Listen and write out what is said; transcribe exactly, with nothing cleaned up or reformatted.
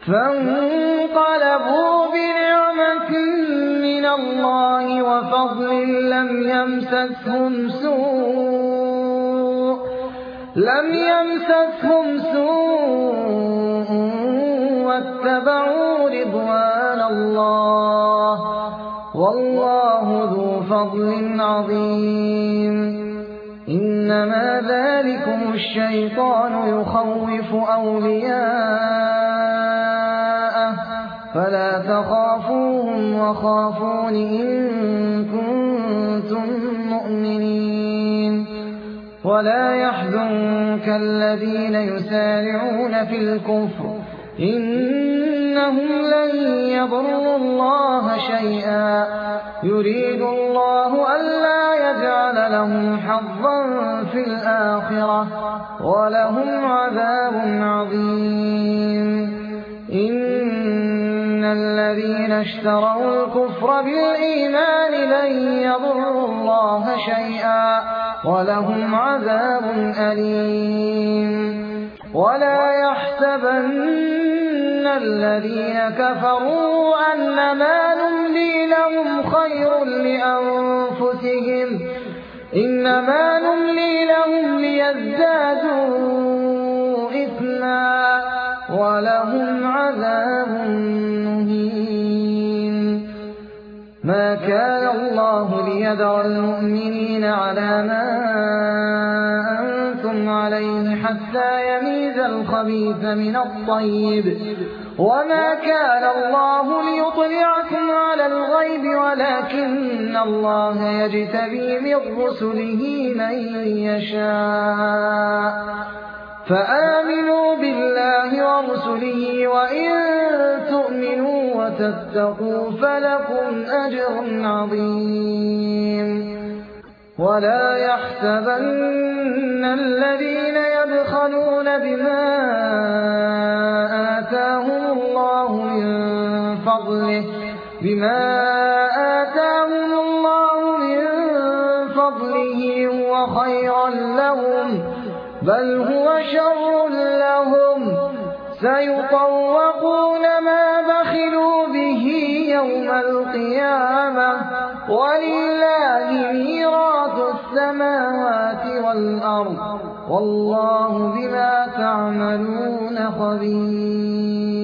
فانقلبوا بنعمة من الله وفضل لم يمسسهم سوء لم يمسسهم سوء واتبعوا رضوان الله والله ذو فضل عظيم. إنما ذلكم الشيطان يخوف أولياءه فلا تخافوهم وخافون إن كنتم مؤمنين. ولا يحزنك الذين يسارعون في الكفر إنهم لن يضروا الله شيئا يريد الله ألا يجعل لهم حظا في الآخرة ولهم عذاب عظيم. إن الذين اشتروا الكفر بالإيمان لن يضروا الله شيئا ولهم عذاب أليم. ولا يحسبن الذين كفروا أنما نملي لهم خير لأنفسهم إنما نملي لهم ليزدادوا إثما ولهم عذاب مهين. ما كان الله ليذر المؤمنين على ما أنتم عليه حتى يميز الخبيث من الطيب وما كان الله ليطلعكم على الغيب ولكن الله يجتبي من رسله من يشاء فآمنوا بالله ورسله وإن تؤمنوا وتتقوا فلكم أجر عظيم. ولا يحسبن الذين يبخلون بما آتاهم الله من فضله بما آتاهم الله من فضله هو خيرا لهم بل هو شر لهم سيطوقون ما بخلوا به يوم القيامة ولله ميراث السماوات والأرض والله بما تعملون خبير.